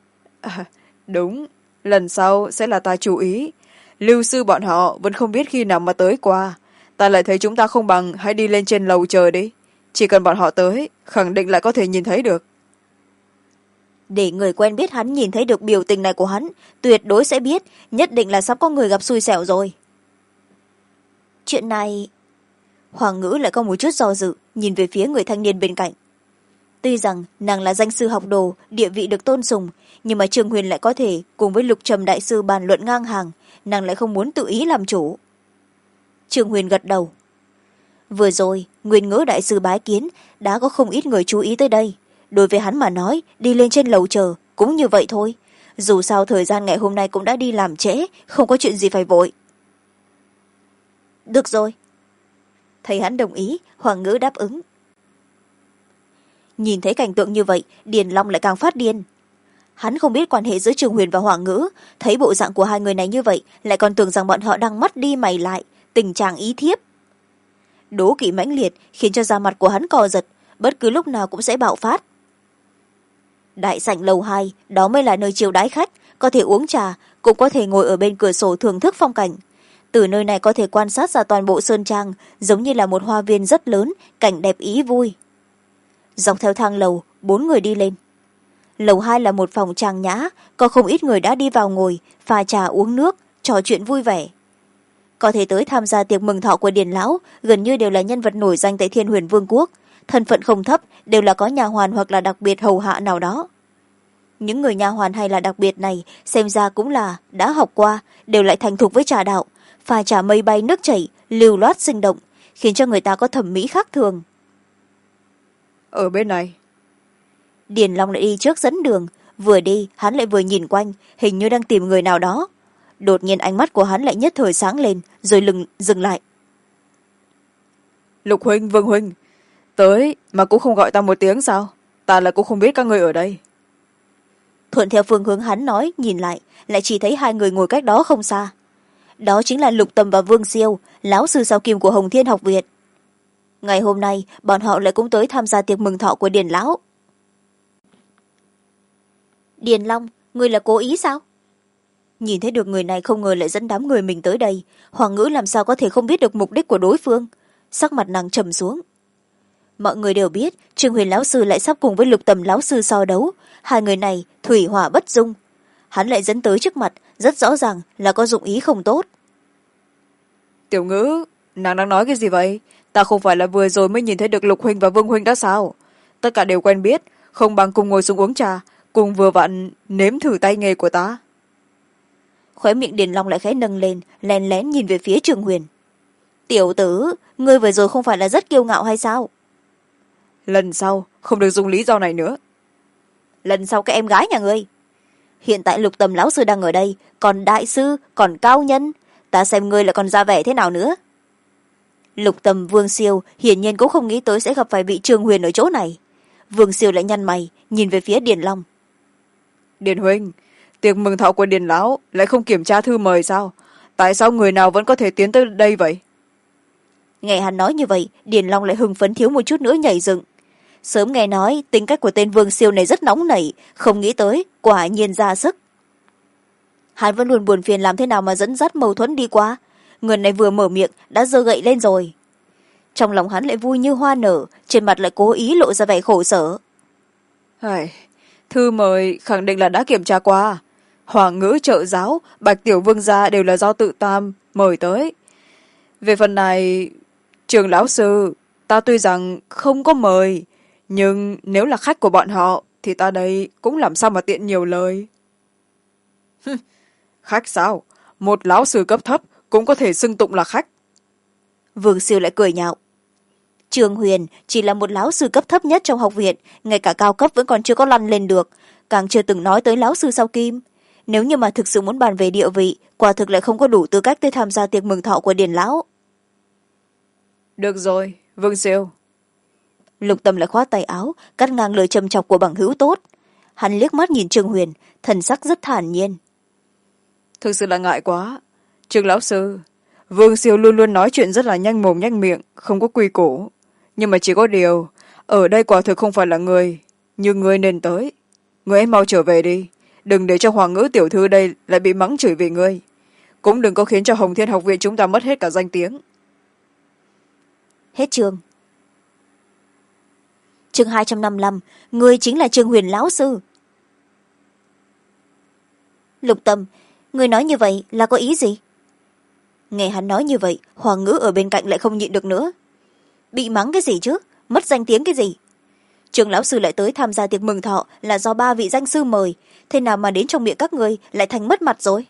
Đúng, lần sau sẽ là ta chú ý. Lưu sư bọn họ vẫn không biết khi nào mà tới qua, ta lại thấy chúng ta không bằng hãy đi lên trên lầu chờ đi, chỉ cần bọn họ tới khẳng định lại có thể nhìn thấy được. Để người quen biết hắn nhìn thấy được biểu tình này của hắn, tuyệt đối sẽ biết nhất định là sắp có người gặp xui xẻo rồi. Chuyện này, Hoàng Ngữ lại có một chút do dự, nhìn về phía người thanh niên bên cạnh. Tuy rằng nàng là danh sư học đồ, địa vị được tôn sùng, nhưng mà Trường Huyền lại có thể cùng với Lục Trầm đại sư bàn luận ngang hàng, nàng lại không muốn tự ý làm chủ. Trường Huyền gật đầu. Vừa rồi Nguyên Ngữ đại sư bái kiến, đã có không ít người chú ý tới đây. Đối với hắn mà nói, đi lên trên lầu chờ cũng như vậy thôi, dù sao thời gian ngày hôm nay cũng đã đi làm trễ, không có chuyện gì phải vội. Được rồi. Thấy hắn đồng ý, Hoàng Ngữ đáp ứng. Nhìn thấy cảnh tượng như vậy, Điền Long lại càng phát điên. Hắn không biết quan hệ giữa Trường Huyền và Hoàng Ngữ, thấy bộ dạng của hai người này như vậy lại còn tưởng rằng bọn họ đang mắt đi mày lại, tình trạng ý thiếp. Đố kỵ mãnh liệt khiến cho da mặt của hắn co giật, bất cứ lúc nào cũng sẽ bạo phát. Đại sảnh lầu 2, đó mới là nơi chiêu đãi khách, có thể uống trà, cũng có thể ngồi ở bên cửa sổ thưởng thức phong cảnh. Từ nơi này có thể quan sát ra toàn bộ sơn trang, giống như là một hoa viên rất lớn, cảnh đẹp ý vui. Dọc theo thang lầu, 4 người đi lên. Lầu 2 là một phòng trang nhã, có không ít người đã đi vào ngồi, pha trà uống nước, trò chuyện vui vẻ. Có thể tới tham gia tiệc mừng thọ của Điền lão, gần như đều là nhân vật nổi danh tại Thiên Huyền Vương quốc, thân phận không thấp, đều là có nha hoàn hoặc là đặc biệt hầu hạ nào đó. Những người nha hoàn hay là đặc biệt này xem ra cũng là đã học qua, đều lại thành thục với trà đạo, pha trà mây bay nước chảy, lưu loát sinh động, khiến cho người ta có thẩm mỹ khác thường. Ở bên này. Điền Long lại đi trước dẫn đường, vừa đi hắn lại vừa nhìn quanh, hình như đang tìm người nào đó. Đột nhiên ánh mắt của hắn lại nhất thời sáng lên, rồi dừng lại. Lục huynh, Vương huynh, tới mà cũng không gọi ta một tiếng sao? Ta là cũng không biết các người ở đây. Thuận theo phương hướng hắn nói, nhìn lại chỉ thấy hai người ngồi cách đó không xa. Đó chính là Lục Tầm và Vương Siêu, lão sư sao kim của Hồng Thiên học viện. Ngày hôm nay bọn họ lại cũng tới tham gia tiệc mừng thọ của Điền lão. Điền Long, ngươi là cố ý sao? nhìn thấy được người này không ngờ lại dẫn đám người mình tới đây, Hoàng ngữ làm sao có thể không biết được mục đích của đối phương. Sắc mặt nàng trầm xuống. Mọi người đều biết Trương Huyền lão sư lại sắp cùng với Lục Tầm lão sư so đấu, hai người này thủy hỏa bất dung. Hắn lại dẫn tới trước mặt, rất rõ ràng là có dụng ý không tốt. Tiểu Ngữ, nàng đang nói cái gì vậy? Ta không phải là vừa rồi mới nhìn thấy được Lục huynh và Vương huynh đã sao? Tất cả đều quen biết, không bằng cùng ngồi xuống uống trà, cùng vừa vặn nếm thử tay nghề của ta. Khóe miệng Điền Long lại khẽ nâng lên, lén lén nhìn về phía Trương Huyền. Tiểu tử, ngươi vừa rồi không phải là rất kiêu ngạo hay sao? Lần sau không được dùng lý do này nữa. Lần sau cái em gái nhà ngươi. Hiện tại Lục Tầm lão sư đang ở đây, còn đại sư, còn cao nhân, ta xem ngươi lại còn ra vẻ thế nào nữa. Lục Tầm, Vương Siêu hiển nhiên cũng không nghĩ tới sẽ gặp phải vị Trương Huyền ở chỗ này. Vương Siêu lại nhăn mày nhìn về phía Điền Long. Điền huynh, tiệc mừng thọ của Điền lão lại không kiểm tra thư mời sao? Tại sao người nào vẫn có thể tiến tới đây vậy? Nghe hắn nói như vậy, Điền Long lại hưng phấn thiếu một chút nữa nhảy dựng. Sớm nghe nói tính cách của tên Vương Siêu này rất nóng nảy, không nghĩ tới quả nhiên ra sức. Hắn vẫn luôn buồn phiền làm thế nào mà dẫn dắt mâu thuẫn đi qua. Người này vừa mở miệng đã giơ gậy lên rồi. Trong lòng hắn lại vui như hoa nở, trên mặt lại cố ý lộ ra vẻ khổ sở. Thư mời khẳng định là đã kiểm tra qua. Hoàng ngữ, trợ giáo, Bạch Tiểu Vương gia đều là do tự tam mời tới. Về phần này, Trường lão sư, ta tuy rằng không có mời, nhưng nếu là khách của bọn họ thì ta đây cũng làm sao mà tiện nhiều lời. Khách sao? Một lão sư cấp thấp cũng có thể xưng tụng là khách. Vương Siêu lại cười nhạo. Trương Huyền chỉ là một lão sư cấp thấp nhất trong học viện, ngay cả cao cấp vẫn còn chưa có lăn lên được, càng chưa từng nói tới lão sư sau kim. Nếu như mà thực sự muốn bàn về địa vị, quả thực lại không có đủ tư cách tới tham gia tiệc mừng thọ của Điền lão. Được rồi, Vương Siêu. Lục Tâm lại khoát tay áo, cắt ngang lời trầm chọc của bằng hữu tốt. Hắn liếc mắt nhìn Trương Huyền, thần sắc rất thản nhiên. Thực sự là ngại quá. Trương lão sư, Vương Siêu luôn luôn nói chuyện rất là nhanh mồm nhanh miệng, không có quy củ. Nhưng mà chỉ có điều, ở đây quả thực không phải là người, nhưng ngươi nên tới. Ngươi hãy mau trở về đi, đừng để cho Hoàng ngữ tiểu thư đây lại bị mắng chửi vì ngươi. Cũng đừng có khiến cho Hồng Thiên học viện chúng ta mất hết cả danh tiếng. Hết chương. Chương 255, ngươi chính là Trương Huyền lão sư. Lục Tâm, ngươi nói như vậy là có ý gì? Nghe hắn nói như vậy, Hoàng ngữ ở bên cạnh lại không nhịn được nữa. Bị mắng cái gì chứ? Mất danh tiếng cái gì? Trương lão sư lại tới tham gia tiệc mừng thọ là do 3 vị danh sư mời, thế nào mà đến trong miệng các ngươi lại thành mất mặt rồi?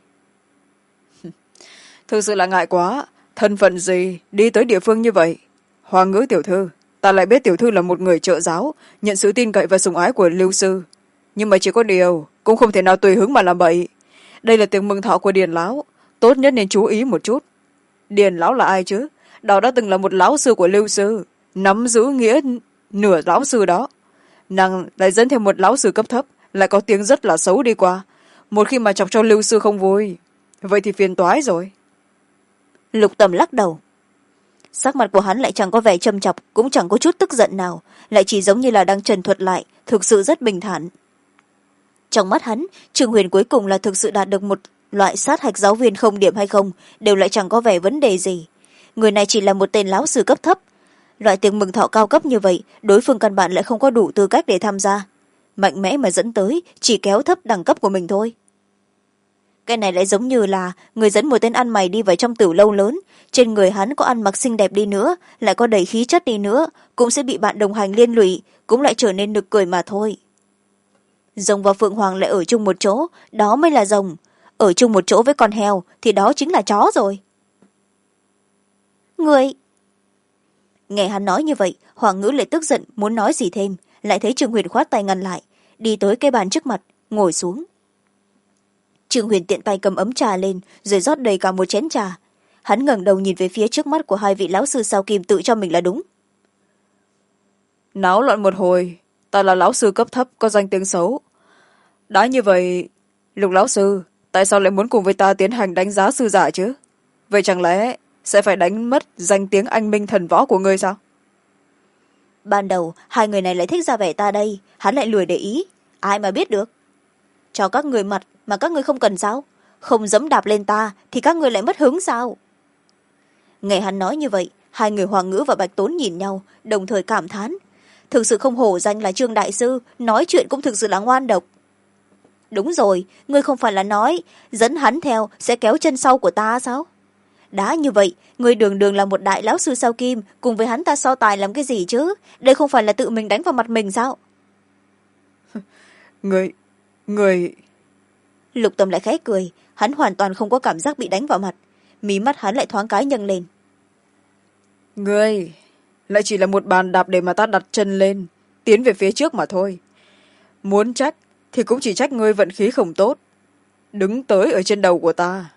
Thực sự là ngại quá, thân phận gì đi tới địa phương như vậy. Hoàng ngữ tiểu thư, ta lại biết tiểu thư là một người trợ giáo, nhận sự tin cậy và sủng ái của lưu sư, nhưng mà chỉ có điều cũng không thể nào tùy hứng mà làm bậy. Đây là tiệc mừng thọ của Điền lão, tốt nhất nên chú ý một chút. Điền lão là ai chứ? Đó đã từng là một lão sư của lưu sư, nắm giữ nghĩa nửa lão sư đó. Nàng lại dẫn theo một lão sư cấp thấp, lại có tiếng rất là xấu đi qua. Một khi mà chọc cho lưu sư không vui, vậy thì phiền toái rồi. Lục Tầm lắc đầu. Sắc mặt của hắn lại chẳng có vẻ châm chọc, cũng chẳng có chút tức giận nào, lại chỉ giống như là đang trần thuật lại, thực sự rất bình thản. Trong mắt hắn, Trương Huyền cuối cùng là thực sự đạt được một loại sát hạch giáo viên không điểm hay không, đều lại chẳng có vẻ vấn đề gì. Người này chỉ là một tên lão sư cấp thấp. Loại tiệc mừng thọ cao cấp như vậy, đối phương căn bản lại không có đủ tư cách để tham gia. Mạnh mẽ mà dẫn tới, chỉ kéo thấp đẳng cấp của mình thôi. Cái này lại giống như là người dẫn một tên ăn mày đi vào trong tửu lâu lớn, trên người hắn có ăn mặc xinh đẹp đi nữa, lại có đầy khí chất đi nữa, cũng sẽ bị bạn đồng hành liên lụy, cũng lại trở nên nực cười mà thôi. Rồng và Phượng Hoàng lại ở chung một chỗ, đó mới là rồng. Ở chung một chỗ với con heo thì đó chính là chó rồi. Người... Nghe hắn nói như vậy, Hoàng ngữ lại tức giận muốn nói gì thêm, lại thấy Trương Huyền khoát tay ngăn lại, đi tới cái bàn trước mặt, ngồi xuống. Trương Huyền tiện tay cầm ấm trà lên, rồi rót đầy cả một chén trà. Hắn ngẩng đầu nhìn về phía trước mắt của hai vị lão sư sao kim tự cho mình là đúng. Náo loạn một hồi, ta là lão sư cấp thấp có danh tiếng xấu. Đã như vậy, Lục lão sư, tại sao lại muốn cùng với ta tiến hành đánh giá sư giả chứ? Vậy chẳng lẽ sẽ phải đánh mất danh tiếng anh minh thần võ của ngươi sao? Ban đầu, hai người này lại thích ra vẻ ta đây, hắn lại lười để ý. Ai mà biết được? Cho các người mặt mà các người không cần sao? không dẫm đạp lên ta thì các người lại mất hứng sao? Nghe hắn nói như vậy, hai người Hoàng Ngữ và Bạch Tốn nhìn nhau đồng thời cảm thán. Thực sự không hổ danh là Trương đại sư, nói chuyện cũng thực sự là ngoan độc. Đúng rồi, ngươi không phải là nói dẫn hắn theo sẽ kéo chân sau của ta sao? Đã như vậy, ngươi đường đường là một đại lão sư sao kim, cùng với hắn ta so tài làm cái gì chứ? Đây không phải là tự mình đánh vào mặt mình sao? người Lục Tâm lại khẽ cười, hắn hoàn toàn không có cảm giác bị đánh vào mặt, mí mắt hắn lại thoáng cái nhâng lên. người lại chỉ là một bàn đạp để mà ta đặt chân lên, tiến về phía trước mà thôi. Muốn trách thì cũng chỉ trách ngươi vận khí không tốt, đứng tới ở trên đầu của ta.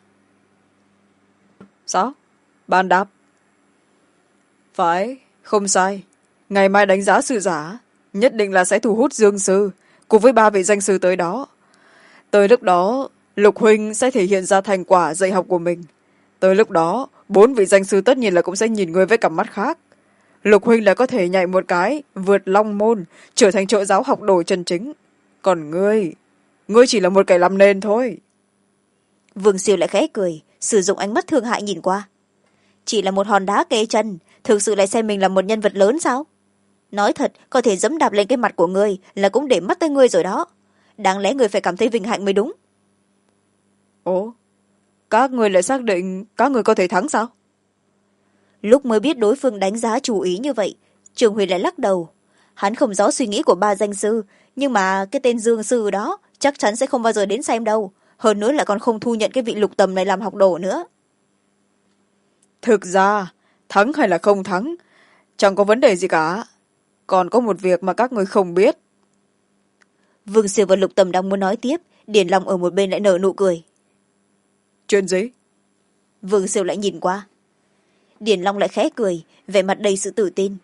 Sao? Bàn đạp? Phải, không sai. Ngày mai đánh giá sư giả, nhất định là sẽ thu hút Dương sư cùng với 3 vị danh sư tới đó. Tới lúc đó, Lục huynh sẽ thể hiện ra thành quả dạy học của mình. Tới lúc đó, 4 vị danh sư tất nhiên là cũng sẽ nhìn ngươi với cặp mắt khác. Lục huynh là có thể nhảy một cái, vượt long môn, trở thành trợ giáo học đồ chân chính. Còn ngươi chỉ là một kẻ làm nền thôi. Vương Siêu lại khẽ cười, sử dụng ánh mắt thương hại nhìn qua. Chỉ là một hòn đá kê chân, thực sự lại xem mình là một nhân vật lớn sao? Nói thật, có thể dẫm đạp lên cái mặt của ngươi là cũng để mắt tới ngươi rồi đó. Đáng lẽ ngươi phải cảm thấy vinh hạnh mới đúng. Ồ, các ngươi lại xác định các ngươi có thể thắng sao? Lúc mới biết đối phương đánh giá chú ý như vậy, Trường Huyền lại lắc đầu. Hắn không rõ suy nghĩ của 3 danh sư, nhưng mà cái tên Dương sư đó chắc chắn sẽ không bao giờ đến xem đâu. Hơn nữa lại còn không thu nhận cái vị Lục Tầm này làm học đồ nữa. Thực ra, thắng hay là không thắng, chẳng có vấn đề gì cả. Còn có một việc mà các ngươi không biết. Vương Siêu và Lục Tầm đang muốn nói tiếp, Điền Long ở một bên lại nở nụ cười. Chuyện gì? Vương Siêu lại nhìn qua. Điền Long lại khẽ cười, vẻ mặt đầy sự tự tin.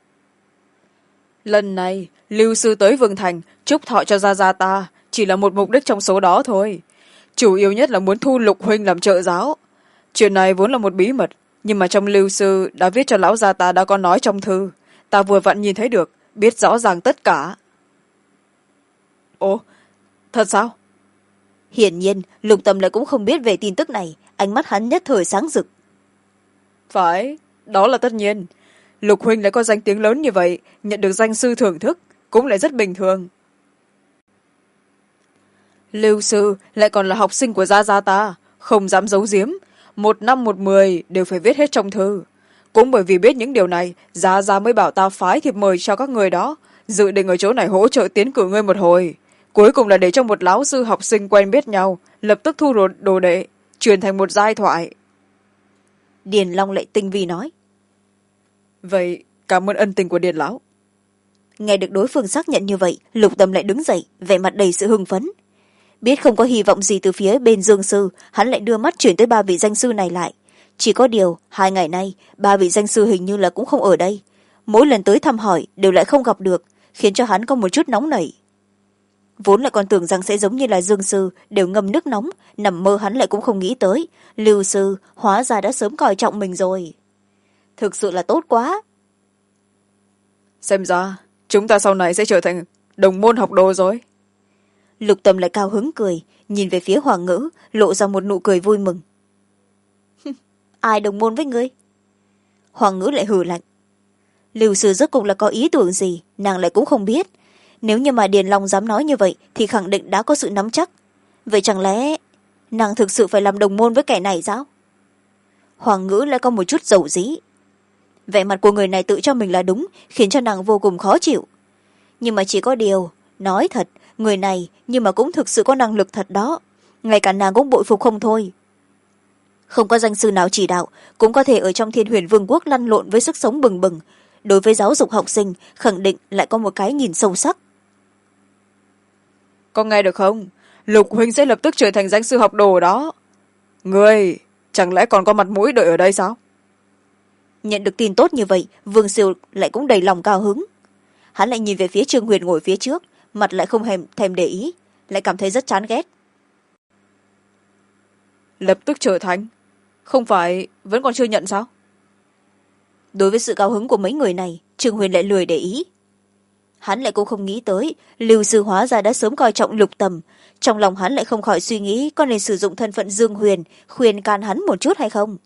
Lần này, Lưu sư tới Vương Thành, chúc thọ cho Gia Gia ta, chỉ là một mục đích trong số đó thôi. Chủ yếu nhất là muốn thu Lục huynh làm trợ giáo. Chuyện này vốn là một bí mật, nhưng mà trong Lưu sư đã viết cho lão gia ta đã có nói trong thư. Ta vừa vặn nhìn thấy được, biết rõ ràng tất cả. Ồ, thật sao? Hiển nhiên, Lục Tầm lại cũng không biết về tin tức này, ánh mắt hắn nhất thời sáng rực. Phải, đó là tất nhiên. Lục huynh lại có danh tiếng lớn như vậy, nhận được danh sư thưởng thức, cũng lại rất bình thường. Lưu sư lại còn là học sinh của Gia Gia ta, không dám giấu giếm. 1 năm 1 10 đều phải viết hết trong thư. Cũng bởi vì biết những điều này, Gia Gia mới bảo ta phái thiệp mời cho các người đó, dự định ở chỗ này hỗ trợ tiến cử ngươi một hồi. Cuối cùng là để cho một lão sư học sinh quen biết nhau, lập tức thu đồ đệ, truyền thành một giai thoại. Điền Long lại tinh vi nói. Vậy cảm ơn ân tình của Điền lão. Nghe được đối phương xác nhận như vậy, Lục Tâm lại đứng dậy, vẻ mặt đầy sự hưng phấn. Biết không có hy vọng gì từ phía bên Dương sư, hắn lại đưa mắt chuyển tới 3 vị danh sư này lại. Chỉ có điều, 2 ngày nay, 3 vị danh sư hình như là cũng không ở đây. Mỗi lần tới thăm hỏi đều lại không gặp được, khiến cho hắn có một chút nóng nảy. Vốn lại còn tưởng rằng sẽ giống như là Dương sư, đều ngâm nước nóng, nằm mơ hắn lại cũng không nghĩ tới. Lưu sư, hóa ra đã sớm coi trọng mình rồi. Thực sự là tốt quá. Xem ra, chúng ta sau này sẽ trở thành đồng môn học đồ rồi. Lục Tâm lại cao hứng cười, nhìn về phía Hoàng Ngữ, lộ ra một nụ cười vui mừng. Ai đồng môn với ngươi? Hoàng Ngữ lại hừ lạnh. Lưu sư rốt cuộc là có ý tưởng gì, nàng lại cũng không biết. Nếu như mà Điền Long dám nói như vậy thì khẳng định đã có sự nắm chắc. Vậy chẳng lẽ nàng thực sự phải làm đồng môn với kẻ này sao? Hoàng Ngữ lại có một chút dầu dí. Vẻ mặt của người này tự cho mình là đúng, khiến cho nàng vô cùng khó chịu. Nhưng mà chỉ có điều, nói thật, người này nhưng mà cũng thực sự có năng lực thật đó. Ngay cả nàng cũng bội phục không thôi. Không có danh sư nào chỉ đạo, cũng có thể ở trong Thiên Huyền Vương quốc lăn lộn với sức sống bừng bừng. Đối với giáo dục học sinh, khẳng định lại có một cái nhìn sâu sắc. Có nghe được không? Lục huynh sẽ lập tức trở thành danh sư học đồ đó. Ngươi, chẳng lẽ còn có mặt mũi đợi ở đây sao? Nhận được tin tốt như vậy, Vương Siêu lại cũng đầy lòng cao hứng. Hắn lại nhìn về phía Trương Huyền ngồi phía trước, mặt lại không thèm để ý, lại cảm thấy rất chán ghét. Lập tức trở thành? Không phải vẫn còn chưa nhận sao? Đối với sự cao hứng của mấy người này, Trương Huyền lại lười để ý. hắn lại cũng không nghĩ tới lưu sư hóa ra đã sớm coi trọng Lục Tầm. Trong lòng hắn lại không khỏi suy nghĩ có nên sử dụng thân phận Dương Huyền khuyên can hắn một chút hay không.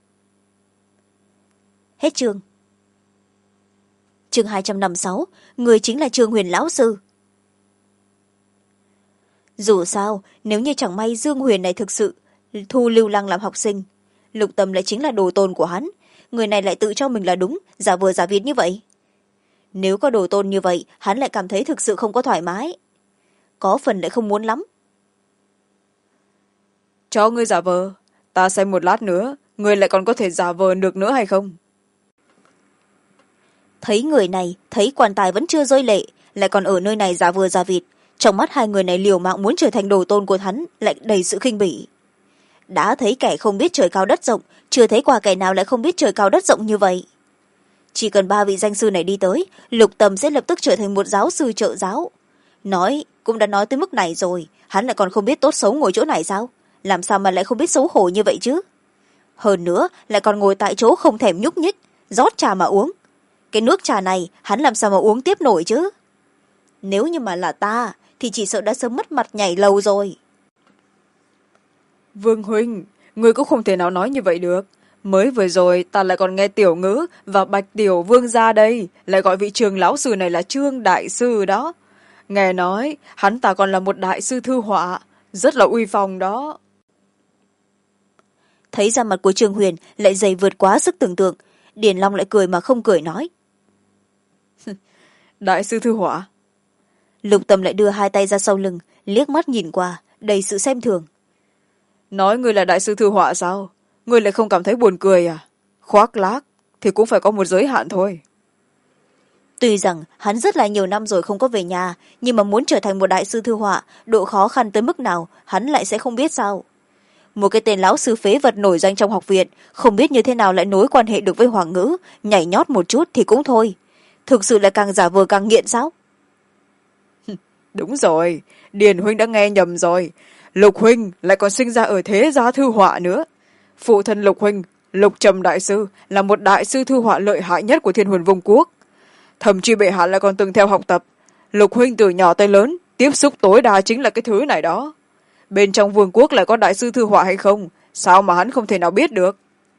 Hết chương. Chương 256, người chính là Trương Huyền lão sư. Dù sao, nếu như chẳng may Dương Huyền này thực sự thu Lưu Lăng làm học sinh, Lục Tầm lại chính là đồ tôn của hắn, người này lại tự cho mình là đúng, giả vờ giả vịt như vậy. Nếu có đồ tôn như vậy, hắn lại cảm thấy thực sự không có thoải mái, có phần lại không muốn lắm. Cho ngươi giả vờ, ta xem một lát nữa ngươi lại còn có thể giả vờ được nữa hay không. Thấy người này, thấy quan tài vẫn chưa rơi lệ, lại còn ở nơi này giả vờ giả vịt, trong mắt hai người này liều mạng muốn trở thành đồ tôn của hắn lại đầy sự khinh bỉ. Đã thấy kẻ không biết trời cao đất rộng, chưa thấy qua kẻ nào lại không biết trời cao đất rộng như vậy. Chỉ cần ba vị danh sư này đi tới, Lục Tầm sẽ lập tức trở thành một giáo sư trợ giáo. Nói cũng đã nói tới mức này rồi, hắn lại còn không biết tốt xấu ngồi chỗ này sao? Làm sao mà lại không biết xấu hổ như vậy chứ? Hơn nữa lại còn ngồi tại chỗ không thèm nhúc nhích, rót trà mà uống. Cái nước trà này hắn làm sao mà uống tiếp nổi chứ? Nếu như mà là ta thì chỉ sợ đã sớm mất mặt nhảy lầu rồi. Vương huynh, ngươi cũng không thể nào nói như vậy được. Mới vừa rồi ta lại còn nghe Tiểu Ngữ và Bạch Tiểu Vương ra đây lại gọi vị Trường lão sư này là Trương đại sư đó. Nghe nói hắn ta còn là một đại sư thư họa, rất là uy phong đó. Thấy ra mặt của Trương Huyền lại dày vượt quá sức tưởng tượng, Điền Long lại cười mà không cười nói. Đại sư thư họa. Lục Tầm lại đưa hai tay ra sau lưng, liếc mắt nhìn qua đầy sự xem thường. Nói ngươi là đại sư thư họa sao? Ngươi lại không cảm thấy buồn cười à? Khoác lác thì cũng phải có một giới hạn thôi. Tuy rằng hắn rất là nhiều năm rồi không có về nhà, nhưng mà muốn trở thành một đại sư thư họa, độ khó khăn tới mức nào hắn lại sẽ không biết sao. Một cái tên lão sư phế vật nổi danh trong học viện, không biết như thế nào lại nối quan hệ được với Hoàng Ngữ, nhảy nhót một chút thì cũng thôi. Thực sự là càng giả vờ càng nghiện sao? Đúng rồi, Điền huynh đã nghe nhầm rồi. Lục huynh lại còn sinh ra ở thế gia thư họa nữa. Phụ thân Lục huynh, Lục Trầm đại sư, là một đại sư thư họa lợi hại nhất của Thiên Huyền Vương quốc. Thậm chí bệ hạ lại còn từng theo học tập. Lục huynh từ nhỏ tới lớn tiếp xúc tối đa chính là cái thứ này đó. Bên trong vương quốc lại có đại sư thư họa hay không, sao mà hắn không thể nào biết được.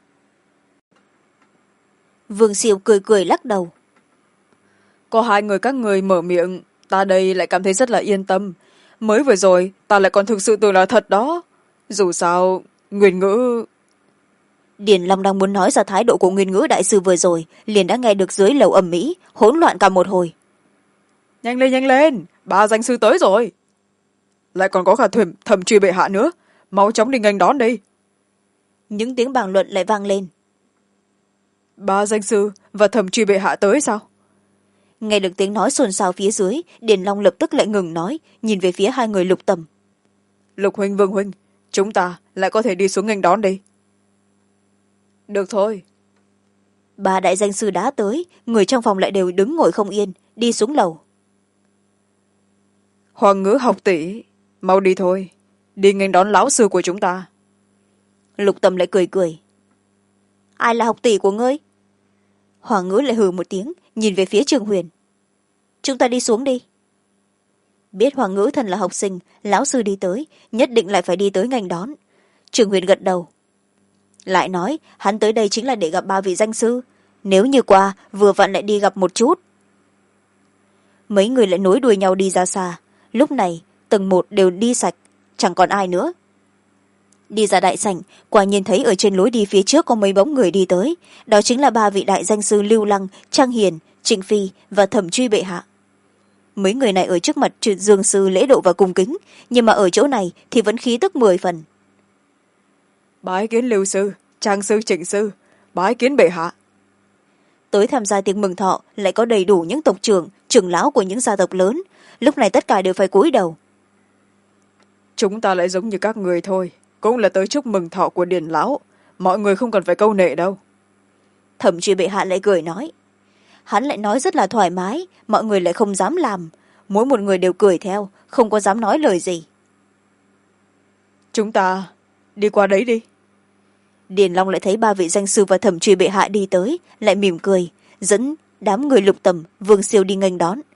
Vương Siêu cười cười lắc đầu. Có hai người các người mở miệng, ta đây lại cảm thấy rất là yên tâm. Mới vừa rồi ta lại còn thực sự tưởng là thật đó. Dù sao Nguyên Ngữ... Điền Long đang muốn nói ra thái độ của Nguyên Ngữ đại sư vừa rồi, liền đã nghe được dưới lầu ầm ĩ hỗn loạn cả một hồi. Nhanh lên, ba danh sư tới rồi. Lại còn có cả thẩm truy bệ hạ nữa, mau chóng đi nghênh đón đi. Những tiếng bàn luận lại vang lên. Ba danh sư và thẩm truy bệ hạ tới sao? Nghe được tiếng nói xôn xao phía dưới, Điền Long lập tức lại ngừng nói, nhìn về phía hai người Lục Tầm. Lục huynh, Vương huynh, chúng ta lại có thể đi xuống nghênh đón đi. Được thôi. Ba đại danh sư đã tới, người trong phòng lại đều đứng ngồi không yên, đi xuống lầu. Hoàng Ngữ học tỷ, mau đi thôi, đi nghênh đón lão sư của chúng ta. Lục Tầm lại cười cười. Ai là học tỷ của ngươi? Hoàng Ngữ lại hừ một tiếng, nhìn về phía Trương Huyền. Chúng ta đi xuống đi. Biết Hoàng Ngữ thân là học sinh, lão sư đi tới, nhất định lại phải đi tới nghênh đón. Trương Huyền gật đầu. Lại nói, hắn tới đây chính là để gặp ba vị danh sư. Nếu như qua, vừa vặn lại đi gặp một chút. Mấy người lại nối đuôi nhau đi ra xa. Lúc này, tầng một đều đi sạch, chẳng còn ai nữa. Đi ra đại sảnh, quả nhiên thấy ở trên lối đi phía trước có mấy bóng người đi tới. Đó chính là ba vị đại danh sư Lưu Lăng, Trang Hiền, Trịnh Phi và Thẩm Truy bệ hạ. Mấy người này ở trước mặt Dương sư lễ độ và cung kính, nhưng mà ở chỗ này thì vẫn khí tức 10 phần. Bái kiến Lưu sư, Trang sư, Trịnh sư, bái kiến bệ hạ. Tới tham gia tiệc mừng thọ lại có đầy đủ những tộc trưởng, trưởng lão của những gia tộc lớn. Lúc này tất cả đều phải cúi đầu. Chúng ta lại giống như các người thôi, cũng là tới chúc mừng thọ của Điền lão, mọi người không cần phải câu nệ đâu. Thẩm Truy bệ hạ lại cười nói. Hắn lại nói rất là thoải mái, mọi người lại không dám làm. Mỗi một người đều cười theo, không có dám nói lời gì. Chúng ta đi qua đấy đi. Điền Long lại thấy ba vị danh sư và Thẩm Truy bệ hạ đi tới, lại mỉm cười, dẫn đám người Lục Tầm, Vương Siêu đi nghênh đón.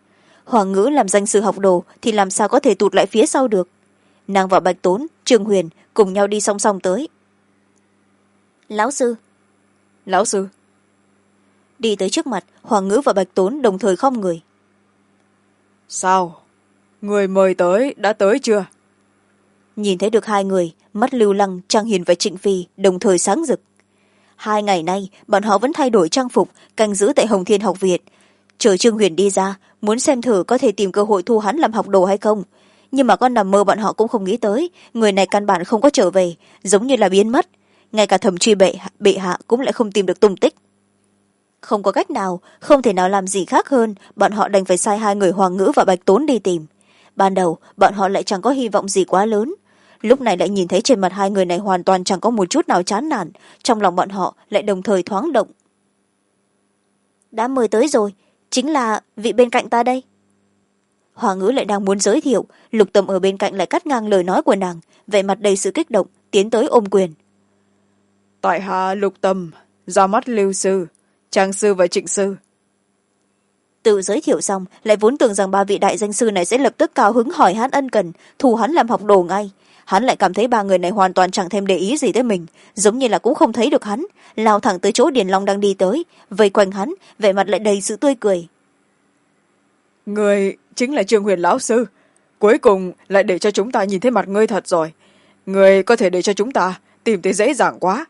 Hoàng ngữ làm danh sư học đồ thì làm sao có thể tụt lại phía sau được. Nàng và Bạch Tốn, Trương Huyền cùng nhau đi song song tới. Lão sư. Lão sư. Đi tới trước mặt, Hoàng ngữ và Bạch Tốn đồng thời khom người. Sao? Người mời tới đã tới chưa? Nhìn thấy được hai người, mắt Lưu Lăng, Trang Hiền và Trịnh Phi đồng thời sáng rực. 2 ngày nay bọn họ vẫn thay đổi trang phục, canh giữ tại Hồng Thiên học viện, chờ Trương Huyền đi ra, muốn xem thử có thể tìm cơ hội thu hắn làm học đồ hay không. Nhưng mà con nằm mơ bọn họ cũng không nghĩ tới, người này căn bản không có trở về, giống như là biến mất. Ngay cả thẩm truy bệ hạ cũng lại không tìm được tung tích. Không có cách nào, không thể nào làm gì khác hơn, bọn họ đành phải sai 2 người Hoàng ngữ và Bạch Tốn đi tìm. Ban đầu bọn họ lại chẳng có hy vọng gì quá lớn, lúc này lại nhìn thấy trên mặt 2 người này hoàn toàn chẳng có một chút nào chán nản, trong lòng bọn họ lại đồng thời thoáng động. Đã mời tới rồi, chính là vị bên cạnh ta đây. Hoàng ngữ lại đang muốn giới thiệu, Lục Tâm ở bên cạnh lại cắt ngang lời nói của nàng, vẻ mặt đầy sự kích động, tiến tới ôm quyền. Tại hạ Lục Tâm, ra mắt Lưu sư, Trang sư và Trịnh sư. Tự giới thiệu xong, lại vốn tưởng rằng 3 vị đại danh sư này sẽ lập tức cao hứng hỏi hắn ân cần, thu hắn làm học đồ ngay. Hắn lại cảm thấy 3 người này hoàn toàn chẳng thèm để ý gì tới mình, giống như là cũng không thấy được hắn, lao thẳng tới chỗ Điền Long đang đi tới, vây quanh hắn, vẻ mặt lại đầy sự tươi cười. Người chính là Trương Huyền lão sư, cuối cùng lại để cho chúng ta nhìn thấy mặt ngươi thật rồi. Người có thể để cho chúng ta tìm thấy dễ dàng quá.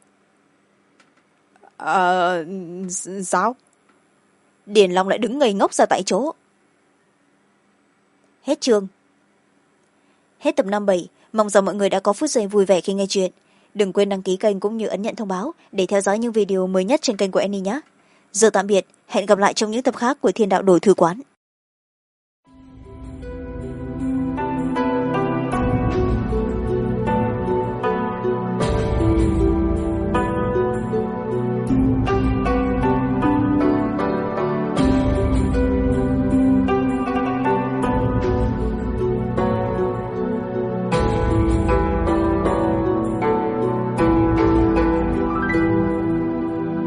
Sao? Điền Long lại đứng ngây ngốc ra tại chỗ. Hết chương. Hết tập 57. Mong rằng mọi người đã có phút giây vui vẻ khi nghe chuyện. Đừng quên đăng ký kênh cũng như ấn nhận thông báo để theo dõi những video mới nhất trên kênh của Annie nhé. Giờ tạm biệt, hẹn gặp lại trong những tập khác của Thiên Đạo Đổi Thư Quán.